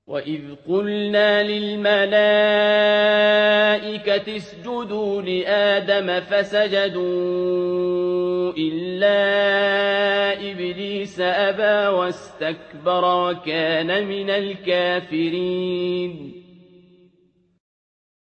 وَإِذْ قُلْنَا لِلْمَلَائِكَةِ اسْجُدُوا لِآدَمَ فَسَجَدُوا إِلَّا إِبْلِيسَ أَبَىٰ وَاسْتَكْبَرَ وَكَانَ مِنَ الْكَافِرِينَ